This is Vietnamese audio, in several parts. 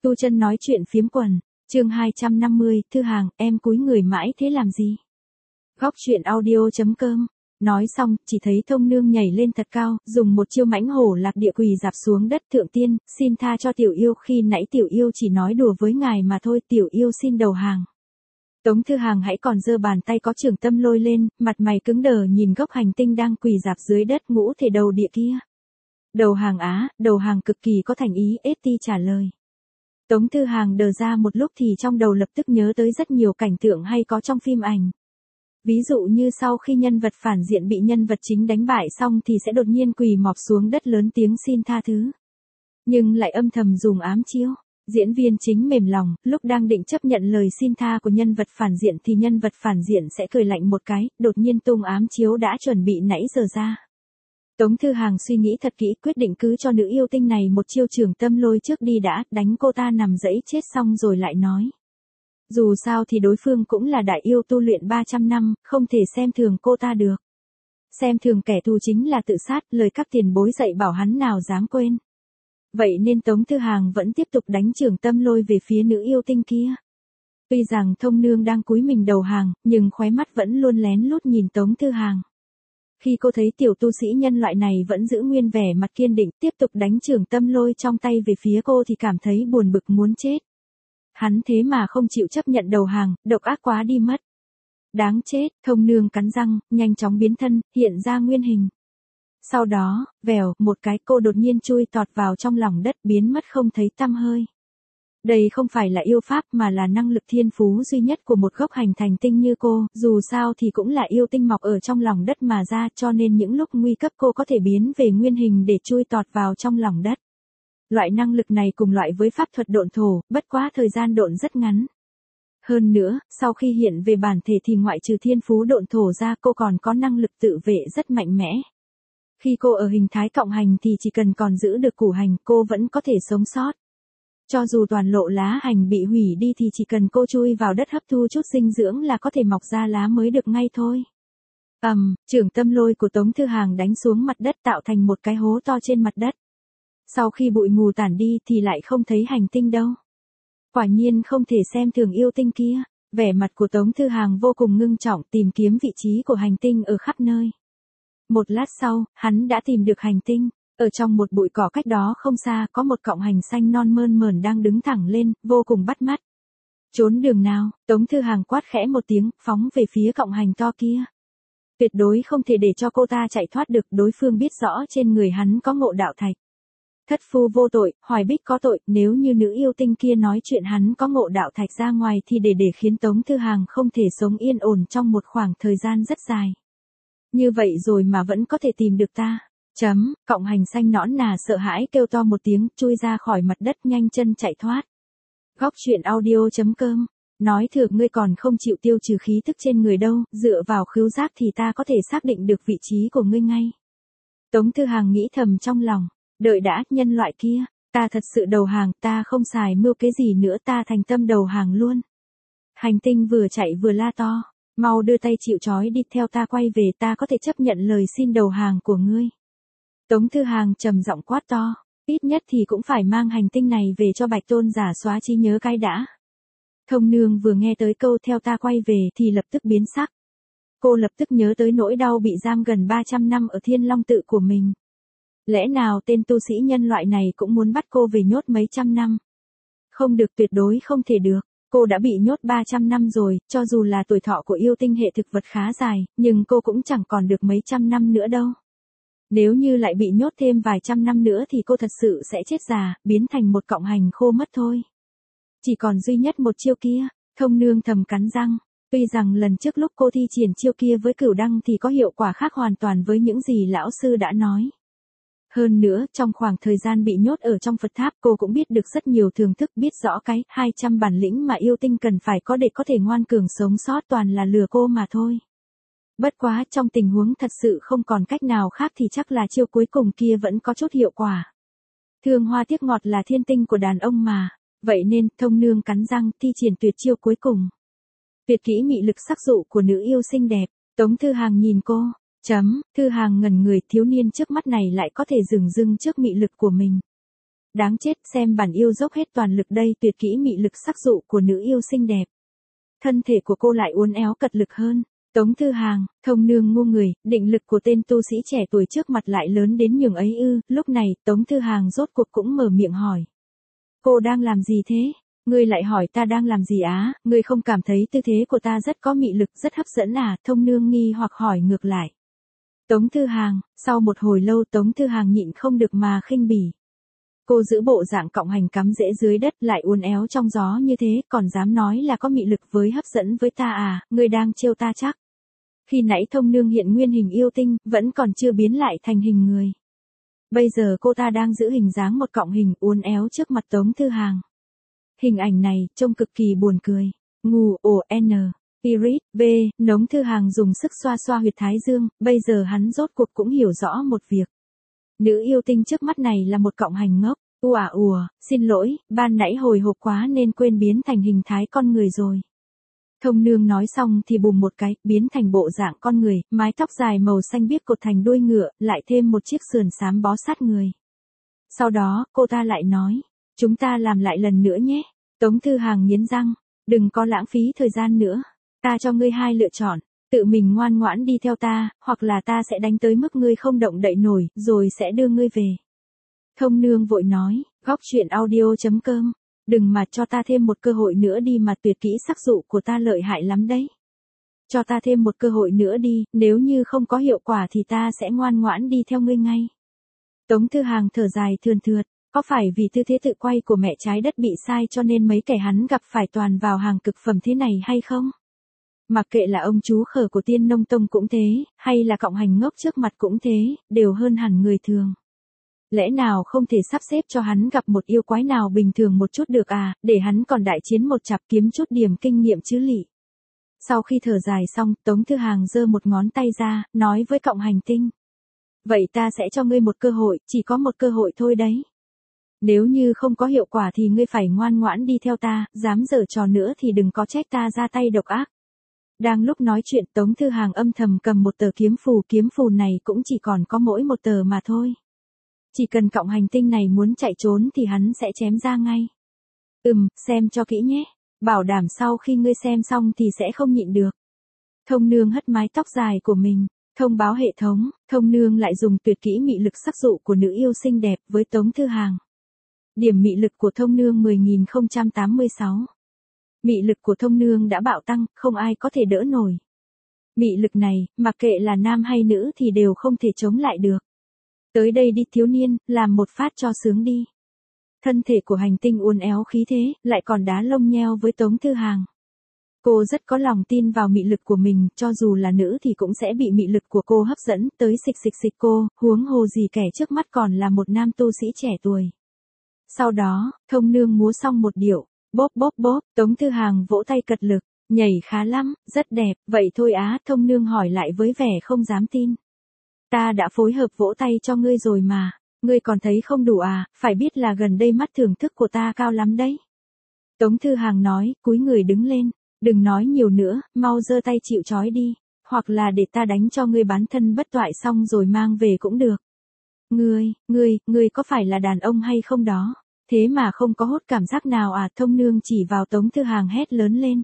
Tu Chân nói chuyện phiếm quần, chương 250, Thư Hàng, em cúi người mãi thế làm gì? Góc chuyện audio.com. Nói xong, chỉ thấy Thông Nương nhảy lên thật cao, dùng một chiêu mãnh hổ lạc địa quỳ dạp xuống đất. Thượng tiên, xin tha cho tiểu yêu, khi nãy tiểu yêu chỉ nói đùa với ngài mà thôi, tiểu yêu xin đầu hàng. Tống Thư Hàng hãy còn giơ bàn tay có Trường Tâm Lôi lên, mặt mày cứng đờ nhìn gốc hành tinh đang quỳ dạp dưới đất ngũ thể đầu địa kia. Đầu hàng á, đầu hàng cực kỳ có thành ý, Eti trả lời. Tống Thư Hàng đờ ra một lúc thì trong đầu lập tức nhớ tới rất nhiều cảnh tượng hay có trong phim ảnh. Ví dụ như sau khi nhân vật phản diện bị nhân vật chính đánh bại xong thì sẽ đột nhiên quỳ mọp xuống đất lớn tiếng xin tha thứ. Nhưng lại âm thầm dùng ám chiêu. Diễn viên chính mềm lòng, lúc đang định chấp nhận lời xin tha của nhân vật phản diện thì nhân vật phản diện sẽ cười lạnh một cái, đột nhiên tung ám chiếu đã chuẩn bị nãy giờ ra. Tống Thư Hàng suy nghĩ thật kỹ, quyết định cứ cho nữ yêu tinh này một chiêu Trường Tâm Lôi trước đi đã, đánh cô ta nằm dẫy chết xong rồi lại nói. Dù sao thì đối phương cũng là đại yêu tu luyện 300 năm, không thể xem thường cô ta được. Xem thường kẻ thù chính là tự sát, lời các tiền bối dạy bảo hắn nào dám quên. Vậy nên Tống Thư Hàng vẫn tiếp tục đánh Trường Tâm Lôi về phía nữ yêu tinh kia. Tuy rằng Thông Nương đang cúi mình đầu hàng, nhưng khóe mắt vẫn luôn lén lút nhìn Tống Thư Hàng. Khi cô thấy tiểu tu sĩ nhân loại này vẫn giữ nguyên vẻ mặt kiên định, tiếp tục đánh Trường Tâm Lôi trong tay về phía cô thì cảm thấy buồn bực muốn chết. Hắn thế mà không chịu chấp nhận đầu hàng, độc ác quá đi mất. Đáng chết, Thông Nương cắn răng, nhanh chóng biến thân, hiện ra nguyên hình. Sau đó, vèo, một cái cô đột nhiên chui tọt vào trong lòng đất biến mất không thấy tăm hơi. Đây không phải là yêu pháp mà là năng lực thiên phú duy nhất của một gốc hành thành tinh như cô, dù sao thì cũng là yêu tinh mọc ở trong lòng đất mà ra, cho nên những lúc nguy cấp cô có thể biến về nguyên hình để chui tọt vào trong lòng đất. Loại năng lực này cùng loại với pháp thuật độn thổ, bất quá thời gian độn rất ngắn. Hơn nữa, sau khi hiện về bản thể thì ngoại trừ thiên phú độn thổ ra cô còn có năng lực tự vệ rất mạnh mẽ. Khi cô ở hình thái cộng hành thì chỉ cần còn giữ được củ hành cô vẫn có thể sống sót. Cho dù toàn lộ lá hành bị hủy đi thì chỉ cần cô chui vào đất hấp thu chút dinh dưỡng là có thể mọc ra lá mới được ngay thôi. Trường Tâm Lôi của Tống Thư Hàng đánh xuống mặt đất tạo thành một cái hố to trên mặt đất. Sau khi bụi mù tản đi thì lại không thấy hành tinh đâu. Quả nhiên không thể xem thường yêu tinh kia, vẻ mặt của Tống Thư Hàng vô cùng ngưng trọng tìm kiếm vị trí của hành tinh ở khắp nơi. Một lát sau, hắn đã tìm được hành tinh. Ở trong một bụi cỏ cách đó không xa có một cọng hành xanh non mơn mởn đang đứng thẳng lên, vô cùng bắt mắt. Trốn đường nào, Tống Thư Hàng quát khẽ một tiếng, phóng về phía cọng hành to kia. Tuyệt đối không thể để cho cô ta chạy thoát được, đối phương biết rõ trên người hắn có ngộ đạo thạch. Thất phu vô tội, Hoài Bích có tội, nếu như nữ yêu tinh kia nói chuyện hắn có ngộ đạo thạch ra ngoài thì để khiến Tống Thư Hàng không thể sống yên ổn trong một khoảng thời gian rất dài. Như vậy rồi mà vẫn có thể tìm được ta. Cọng hành xanh nõn nà sợ hãi kêu to một tiếng, chui ra khỏi mặt đất nhanh chân chạy thoát. Góc chuyện audio.com. Nói thử ngươi còn không chịu tiêu trừ khí tức trên người đâu, dựa vào khứu giác thì ta có thể xác định được vị trí của ngươi ngay. Tống Thư Hàng nghĩ thầm trong lòng, đợi đã, nhân loại kia, ta thật sự đầu hàng, ta không xài mưu cái gì nữa, ta thành tâm đầu hàng luôn. Hành tinh vừa chạy vừa la to, mau đưa tay chịu trói đi, theo ta quay về, ta có thể chấp nhận lời xin đầu hàng của ngươi. Tống Thư Hàng trầm giọng quát to, ít nhất thì cũng phải mang hành tinh này về cho Bạch Tôn giả xóa trí nhớ cái đã. Thông Nương vừa nghe tới câu theo ta quay về thì lập tức biến sắc. Cô lập tức nhớ tới nỗi đau bị giam gần 300 năm ở Thiên Long tự của mình. Lẽ nào tên tu sĩ nhân loại này cũng muốn bắt cô về nhốt mấy trăm năm? Không được, tuyệt đối không thể được. Cô đã bị nhốt 300 năm rồi, cho dù là tuổi thọ của yêu tinh hệ thực vật khá dài, nhưng cô cũng chẳng còn được mấy trăm năm nữa đâu. Nếu như lại bị nhốt thêm vài trăm năm nữa thì cô thật sự sẽ chết già, biến thành một cọng hành khô mất thôi. Chỉ còn duy nhất một chiêu kia, Thông Nương thầm cắn răng. Tuy rằng lần trước lúc cô thi triển chiêu kia với Cửu Đăng thì có hiệu quả khác hoàn toàn với những gì lão sư đã nói. Hơn nữa, trong khoảng thời gian bị nhốt ở trong Phật tháp cô cũng biết được rất nhiều thưởng thức, biết rõ cái 200 bản lĩnh mà yêu tinh cần phải có để có thể ngoan cường sống sót, toàn là lừa cô mà thôi. Bất quá trong tình huống thật sự không còn cách nào khác thì chắc là chiêu cuối cùng kia vẫn có chút hiệu quả. Thương hoa tiếc ngọt là thiên tinh của đàn ông mà, vậy nên Thông Nương cắn răng thi triển tuyệt chiêu cuối cùng. Tuyệt kỹ mị lực sắc dụ của nữ yêu xinh đẹp. Tống Thư Hàng nhìn cô. Thư Hàng ngẩn người, thiếu niên trước mắt này lại có thể dửng dưng trước mị lực của mình. Đáng chết, xem bản yêu dốc hết toàn lực đây, tuyệt kỹ mị lực sắc dụ của nữ yêu xinh đẹp. Thân thể của cô lại uốn éo cật lực hơn. Tống Thư Hàng, Thông Nương ngu người, định lực của tên tu sĩ trẻ tuổi trước mặt lại lớn đến nhường ấy ư, lúc này, Tống Thư Hàng rốt cuộc cũng mở miệng hỏi. Cô đang làm gì thế? Ngươi lại hỏi ta đang làm gì á, ngươi không cảm thấy tư thế của ta rất có mị lực, rất hấp dẫn à, Thông Nương nghi hoặc hỏi ngược lại. Tống Thư Hàng, sau một hồi lâu Tống Thư Hàng nhịn không được mà khinh bỉ. Cô giữ bộ dạng cọng hành cắm rễ dưới đất lại uốn éo trong gió như thế, còn dám nói là có mị lực với hấp dẫn với ta à, ngươi đang trêu ta chắc. Khi nãy Thông Nương hiện nguyên hình yêu tinh, vẫn còn chưa biến lại thành hình người. Bây giờ cô ta đang giữ hình dáng một cọng hình uốn éo trước mặt Tống Thư Hàng. Hình ảnh này, trông cực kỳ buồn cười. Ngu, N. Iris, V. Tống Thư Hàng dùng sức xoa xoa huyệt thái dương, bây giờ hắn rốt cuộc cũng hiểu rõ một việc. Nữ yêu tinh trước mắt này là một cọng hành ngốc. Xin lỗi, ban nãy hồi hộp quá nên quên biến thành hình thái con người rồi. Thông Nương nói xong thì bùm một cái, biến thành bộ dạng con người, mái tóc dài màu xanh biếc cột thành đuôi ngựa, lại thêm một chiếc sườn xám bó sát người. Sau đó, cô ta lại nói, chúng ta làm lại lần nữa nhé. Tống Thư Hàng nghiến răng, đừng có lãng phí thời gian nữa. Ta cho ngươi hai lựa chọn, tự mình ngoan ngoãn đi theo ta, hoặc là ta sẽ đánh tới mức ngươi không động đậy nổi, rồi sẽ đưa ngươi về. Thông Nương vội nói, góc chuyện audio.com, đừng mà cho ta thêm một cơ hội nữa đi mà, tuyệt kỹ sắc dụ của ta lợi hại lắm đấy. Cho ta thêm một cơ hội nữa đi, nếu như không có hiệu quả thì ta sẽ ngoan ngoãn đi theo ngươi ngay. Tống Thư Hàng thở dài thườn thượt, có phải vì tư thế tự quay của mẹ trái đất bị sai cho nên mấy kẻ hắn gặp phải toàn vào hàng cực phẩm thế này hay không? Mặc kệ là ông chú khờ của Tiên Nông Tông cũng thế, hay là cọng hành ngốc trước mặt cũng thế, đều hơn hẳn người thường. Lẽ nào không thể sắp xếp cho hắn gặp một yêu quái nào bình thường một chút được à, để hắn còn đại chiến một chặp kiếm chút điểm kinh nghiệm chứ lị. Sau khi thở dài xong, Tống Thư Hàng giơ một ngón tay ra, nói với cọng hành tinh. Vậy ta sẽ cho ngươi một cơ hội, chỉ có một cơ hội thôi đấy. Nếu như không có hiệu quả thì ngươi phải ngoan ngoãn đi theo ta, dám giở trò nữa thì đừng có trách ta ra tay độc ác. Đang lúc nói chuyện Tống Thư Hàng âm thầm cầm một tờ kiếm phù này cũng chỉ còn có mỗi một tờ mà thôi. Chỉ cần cọng hành tinh này muốn chạy trốn thì hắn sẽ chém ra ngay. Xem cho kỹ nhé. Bảo đảm sau khi ngươi xem xong thì sẽ không nhịn được. Thông Nương hất mái tóc dài của mình. Thông báo hệ thống, Thông Nương lại dùng tuyệt kỹ mị lực sắc dụ của nữ yêu xinh đẹp với Tống Thư Hàng. Điểm mị lực của Thông Nương 10.086. Mị lực của Thông Nương đã bạo tăng, không ai có thể đỡ nổi. Mị lực này, mặc kệ là nam hay nữ thì đều không thể chống lại được. Tới đây đi thiếu niên, làm một phát cho sướng đi. Thân thể của hành tinh uốn éo khí thế, lại còn đá lông nheo với Tống Thư Hàng. Cô rất có lòng tin vào mị lực của mình, cho dù là nữ thì cũng sẽ bị mị lực của cô hấp dẫn, tới xịch cô, huống hồ gì kẻ trước mắt còn là một nam tu sĩ trẻ tuổi. Sau đó, Thông Nương múa xong một điệu, bóp, Tống Thư Hàng vỗ tay cật lực, nhảy khá lắm, rất đẹp, vậy thôi á, Thông Nương hỏi lại với vẻ không dám tin. Ta đã phối hợp vỗ tay cho ngươi rồi mà, ngươi còn thấy không đủ à, phải biết là gần đây mắt thưởng thức của ta cao lắm đấy. Tống Thư Hàng nói, cúi người đứng lên, đừng nói nhiều nữa, mau giơ tay chịu trói đi, hoặc là để ta đánh cho ngươi bán thân bất toại xong rồi mang về cũng được. Ngươi có phải là đàn ông hay không đó? Thế mà không có hốt cảm giác nào à, Thông Nương chỉ vào Tống Thư Hàng hét lớn lên.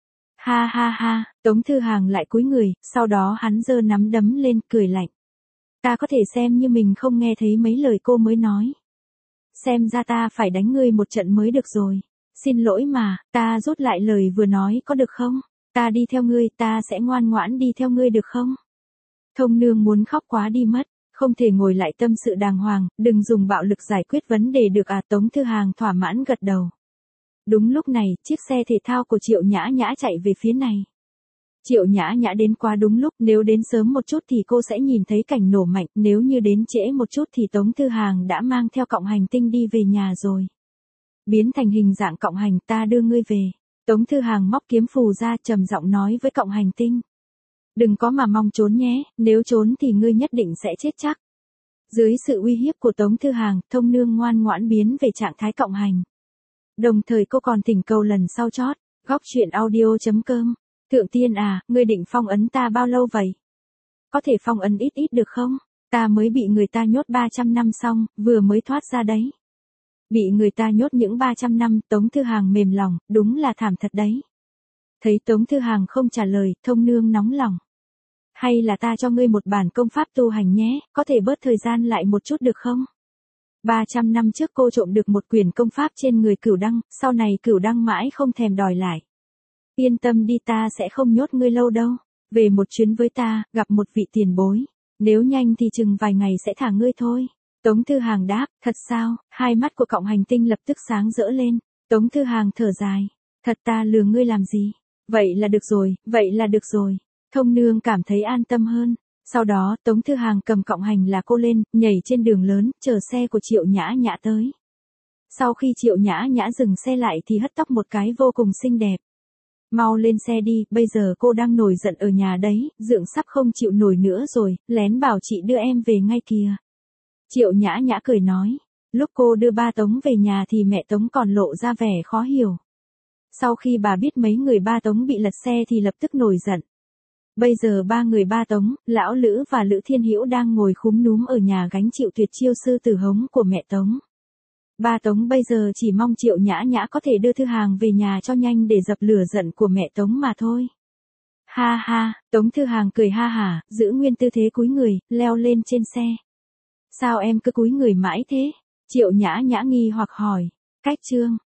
Ha, Tống Thư Hàng lại cúi người, sau đó hắn giơ nắm đấm lên, cười lạnh. Ta có thể xem như mình không nghe thấy mấy lời cô mới nói. Xem ra ta phải đánh ngươi một trận mới được rồi. Xin lỗi mà, ta rút lại lời vừa nói có được không? Ta đi theo ngươi, ta sẽ ngoan ngoãn đi theo ngươi được không? Thông Nương muốn khóc quá đi mất, không thể ngồi lại tâm sự đàng hoàng, đừng dùng bạo lực giải quyết vấn đề được à, Tống Thư Hàng thỏa mãn gật đầu. Đúng lúc này, chiếc xe thể thao của Triệu Nhã Nhã chạy về phía này. Triệu Nhã Nhã đến quá đúng lúc, nếu đến sớm một chút thì cô sẽ nhìn thấy cảnh nổ mạnh, nếu như đến trễ một chút thì Tống Thư Hàng đã mang theo cọng hành tinh đi về nhà rồi. Biến thành hình dạng cọng hành, ta đưa ngươi về. Tống Thư Hàng móc kiếm phù ra, trầm giọng nói với cọng hành tinh. Đừng có mà mong trốn nhé, nếu trốn thì ngươi nhất định sẽ chết chắc. Dưới sự uy hiếp của Tống Thư Hàng, Thông Nương ngoan ngoãn biến về trạng thái cọng hành. Đồng thời cô còn thỉnh cầu lần sau chót, góc chuyện audio.com. Thượng tiên à, ngươi định phong ấn ta bao lâu vậy? Có thể phong ấn ít được không? Ta mới bị người ta nhốt 300 năm xong, vừa mới thoát ra đấy. Bị người ta nhốt những 300 năm, Tống Thư Hàng mềm lòng, đúng là thảm thật đấy. Thấy Tống Thư Hàng không trả lời, Thông Nương nóng lòng. Hay là ta cho ngươi một bản công pháp tu hành nhé, có thể bớt thời gian lại một chút được không? 300 năm trước cô trộm được một quyển công pháp trên người Cửu Đăng, sau này Cửu Đăng mãi không thèm đòi lại. Yên tâm đi, ta sẽ không nhốt ngươi lâu đâu. Về một chuyến với ta, gặp một vị tiền bối. Nếu nhanh thì chừng vài ngày sẽ thả ngươi thôi. Tống Thư Hàng đáp, thật sao? Hai mắt của cọng hành tinh lập tức sáng rỡ lên. Tống Thư Hàng thở dài. Thật, ta lừa ngươi làm gì? Vậy là được rồi, vậy là được rồi. Thông Nương cảm thấy an tâm hơn. Sau đó, Tống Thư Hàng cầm cọng hành là cô lên, nhảy trên đường lớn, chờ xe của Triệu Nhã Nhã tới. Sau khi Triệu Nhã Nhã dừng xe lại thì hất tóc một cái vô cùng xinh đẹp. Mau lên xe đi, bây giờ cô đang nổi giận ở nhà đấy, Dượng sắp không chịu nổi nữa rồi, lén bảo chị đưa em về ngay kìa. Triệu Nhã Nhã cười nói, lúc cô đưa ba Tống về nhà thì mẹ Tống còn lộ ra vẻ khó hiểu. Sau khi bà biết mấy người ba Tống bị lật xe thì lập tức nổi giận. Bây giờ ba người ba Tống, Lão Lữ và Lữ Thiên Hữu đang ngồi khúm núm ở nhà gánh chịu tuyệt chiêu sư tử hống của mẹ Tống. Ba Tống bây giờ chỉ mong Triệu Nhã Nhã có thể đưa Thư Hàng về nhà cho nhanh để dập lửa giận của mẹ Tống mà thôi. Ha ha, Tống Thư Hàng cười ha hả, giữ nguyên tư thế cúi người, leo lên trên xe. Sao em cứ cúi người mãi thế? Triệu Nhã Nhã nghi hoặc hỏi. Cách chương